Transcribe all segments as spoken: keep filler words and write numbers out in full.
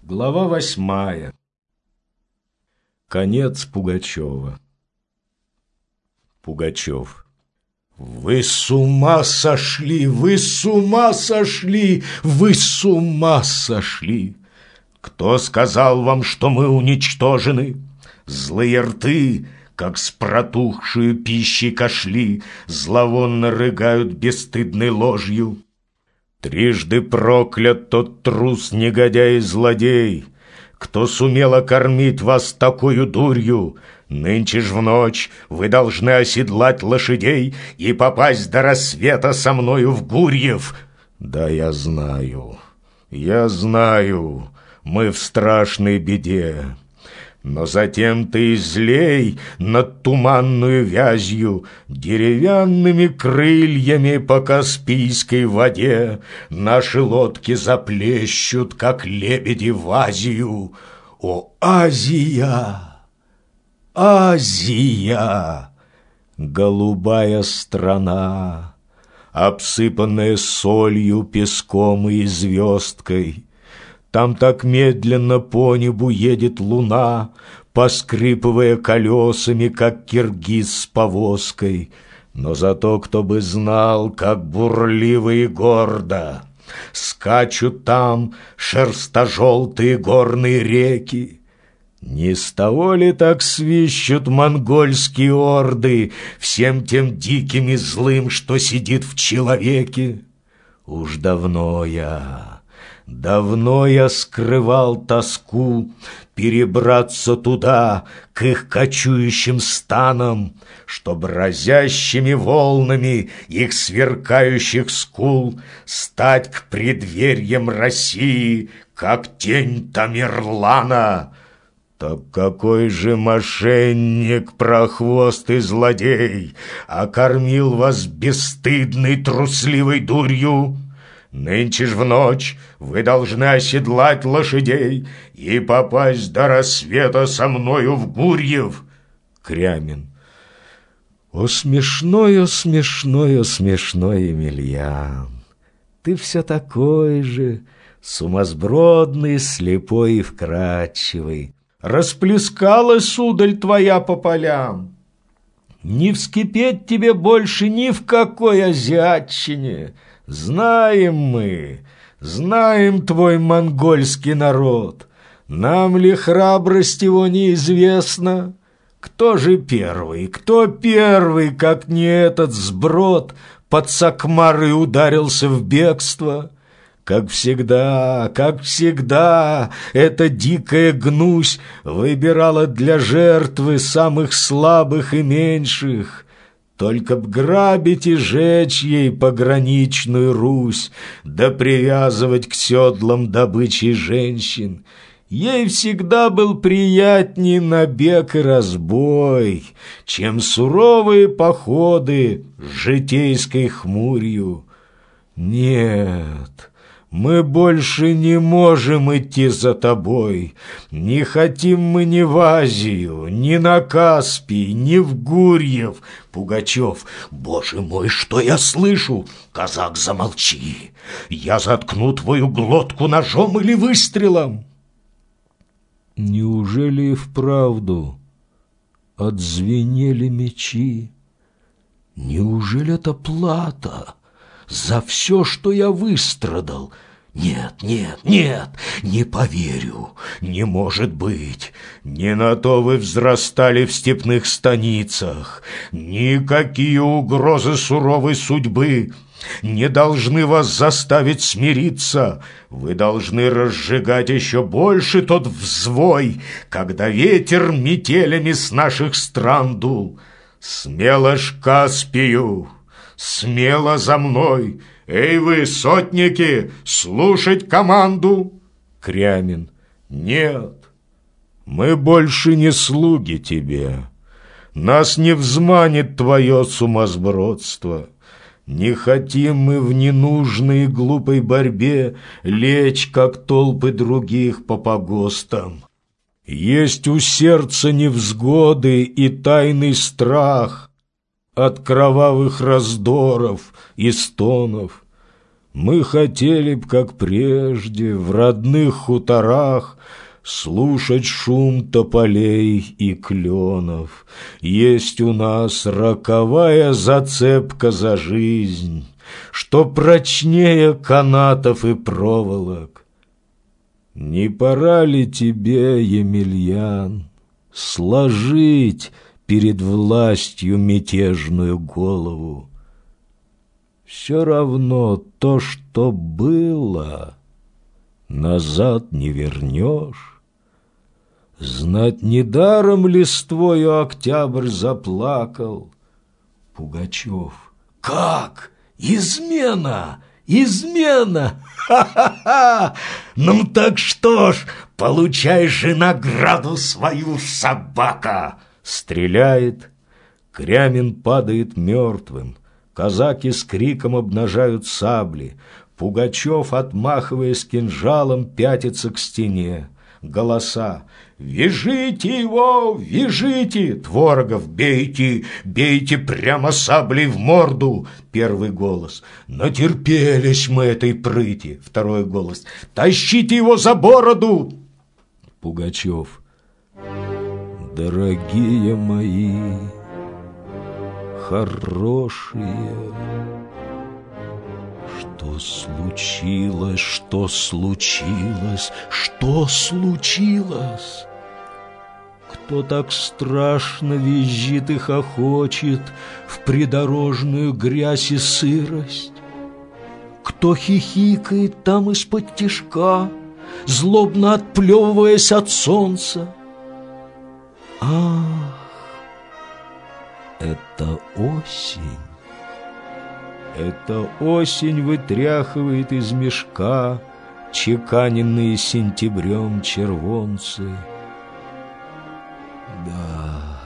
Глава восьмая. Конец Пугачева. Пугачев. Вы с ума сошли, вы с ума сошли, вы с ума сошли. Кто сказал вам, что мы уничтожены? Злые рты, как с протухшую пищей кошли, зловонно рыгают бесстыдной ложью. Трижды проклят тот трус, негодяй и злодей, кто сумел окормить вас такою дурью. Нынче ж в ночь вы должны оседлать лошадей и попасть до рассвета со мною в Гурьев. Да я знаю, я знаю, мы в страшной беде. Но затем ты излей над туманную вязью деревянными крыльями по Каспийской воде. Наши лодки заплещут, как лебеди в Азию. О, Азия! Азия! Голубая страна, обсыпанная солью, песком и звездкой. Там так медленно по небу едет луна, поскрипывая колесами, как киргиз с повозкой. Но зато кто бы знал, как бурливо и гордо скачут там шерсто-желтые горные реки. Не с того ли так свищут монгольские орды всем тем диким и злым, что сидит в человеке? Уж давно я... Давно я скрывал тоску перебраться туда, к их кочующим станам, чтоб разящими волнами их сверкающих скул стать к предверьям России, как тень Тамерлана. Так какой же мошенник, прохвост и злодей окормил вас бесстыдной трусливой дурью? Нынче ж в ночь вы должны оседлать лошадей и попасть до рассвета со мною в Гурьев. Крямин. О, смешной, о, смешной, о, смешной, Емельян! Ты все такой же, сумасбродный, слепой и вкрадчивый. Расплескалась, сударь, твоя по полям. Не вскипеть тебе больше ни в какой азиатчине. Знаем мы, знаем твой монгольский народ. Нам ли храбрость его неизвестна? Кто же первый, кто первый, как не этот сброд, под Сакмарой ударился в бегство? Как всегда, как всегда, эта дикая гнусь выбирала для жертвы самых слабых и меньших. Только б грабить и жечь ей пограничную Русь, да привязывать к седлам добычей женщин. Ей всегда был приятней набег и разбой, чем суровые походы с житейской хмурью. Нет, мы больше не можем идти за тобой. Не хотим мы ни в Азию, ни на Каспий, ни в Гурьев. Пугачев. Боже мой, что я слышу? Казак, замолчи. Я заткну твою глотку ножом или выстрелом. Неужели и вправду отзвенели мечи? Неужели это плата за все, что я выстрадал? Нет, нет, нет, не поверю, не может быть. Не на то вы взрастали в степных станицах. Никакие угрозы суровой судьбы не должны вас заставить смириться. Вы должны разжигать еще больше тот взвой, когда ветер метелями с наших стран дул. Смело ж Каспию, смело за мной. Эй вы, сотники, слушать команду. Крямин. Нет, мы больше не слуги тебе. Нас не взманит твое сумасбродство. Не хотим мы в ненужной и глупой борьбе лечь, как толпы других, по погостам. Есть у сердца невзгоды и тайный страх от кровавых раздоров и стонов. Мы хотели б, как прежде, в родных хуторах слушать шум тополей и кленов. Есть у нас роковая зацепка за жизнь, что прочнее канатов и проволок. Не пора ли тебе, Емельян, сложить перед властью мятежную голову? Все равно то, что было, назад не вернешь. Знать, недаром листвою октябрь заплакал. Пугачев: как? Измена! Измена! Ха-ха-ха! Ну так что ж, получай же награду свою, собака! Стреляет. Крямин падает мертвым. Казаки с криком обнажают сабли. Пугачев, отмахиваясь кинжалом, пятится к стене. Голоса: «Вяжите его! Вяжите!» Творогов: «Бейте! Бейте прямо саблей в морду!» Первый голос: «Натерпелись мы этой прыти!» Второй голос: «Тащите его за бороду!» Пугачев: «Дорогие мои, хорошие, что случилось, что случилось, что случилось? Кто так страшно визжит и хохочет в придорожную грязь и сырость? Кто хихикает там из-под тишка, злобно отплевываясь от солнца? Ах, это осень. Эта осень вытряхивает из мешка чеканенные сентябрем червонцы. Да,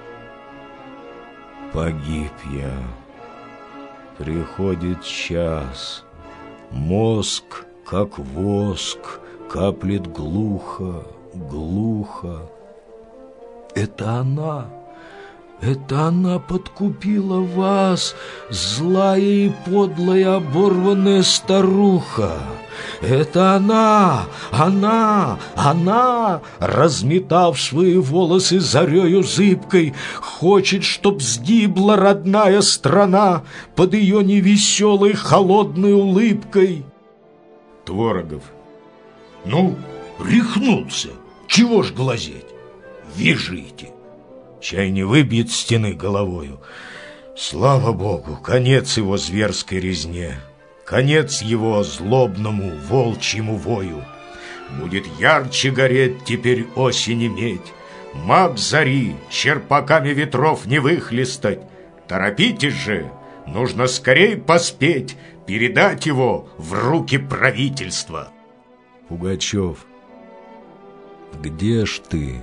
погиб я. Приходит час. Мозг, как воск, каплет глухо, глухо. Это она. Это она подкупила вас, злая и подлая оборванная старуха. Это она, она, она, разметав свои волосы зарею зыбкой, хочет, чтоб сгибла родная страна под ее невеселой холодной улыбкой. Творогов: ну, рехнулся, чего ж глазеть? Вяжите. Чай не выбьет стены головою. Слава Богу, конец его зверской резне, конец его злобному волчьему вою. Будет ярче гореть теперь осень и медь, маг зари черпаками ветров не выхлестать. Торопитесь же, нужно скорей поспеть передать его в руки правительства. Пугачев: где ж ты?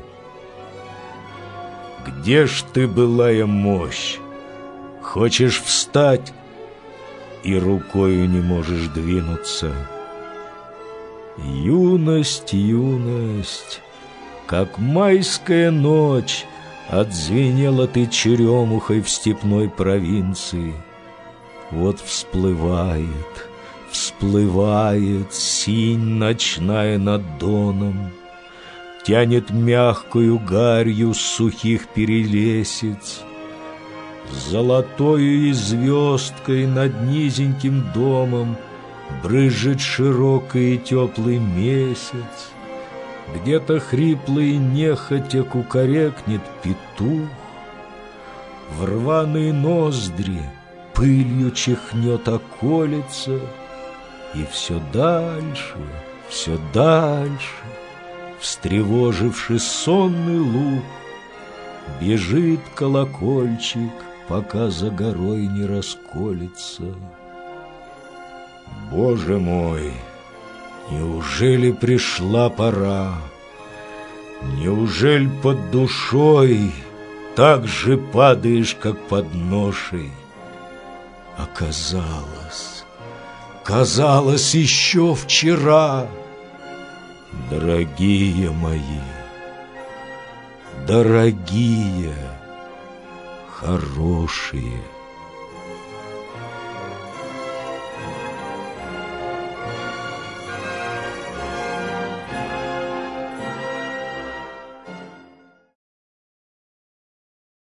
Где ж ты, былая мощь? Хочешь встать, и рукою не можешь двинуться. Юность, юность, как майская ночь, отзвенела ты черемухой в степной провинции. Вот всплывает, всплывает синь ночная над доном, тянет мягкую гарью с сухих перелесиц. Золотою и звездкой над низеньким домом брызжет широкий и теплый месяц. Где-то хриплый нехотя кукарекнет петух. В рваные ноздри пылью чихнет околица. И все дальше, все дальше, встревоживший сонный луг, бежит колокольчик, пока за горой не расколется. Боже мой, неужели пришла пора? Неужели под душой так же падаешь, как под ношей? Оказалось, казалось еще вчера. Дорогие мои, дорогие, хорошие,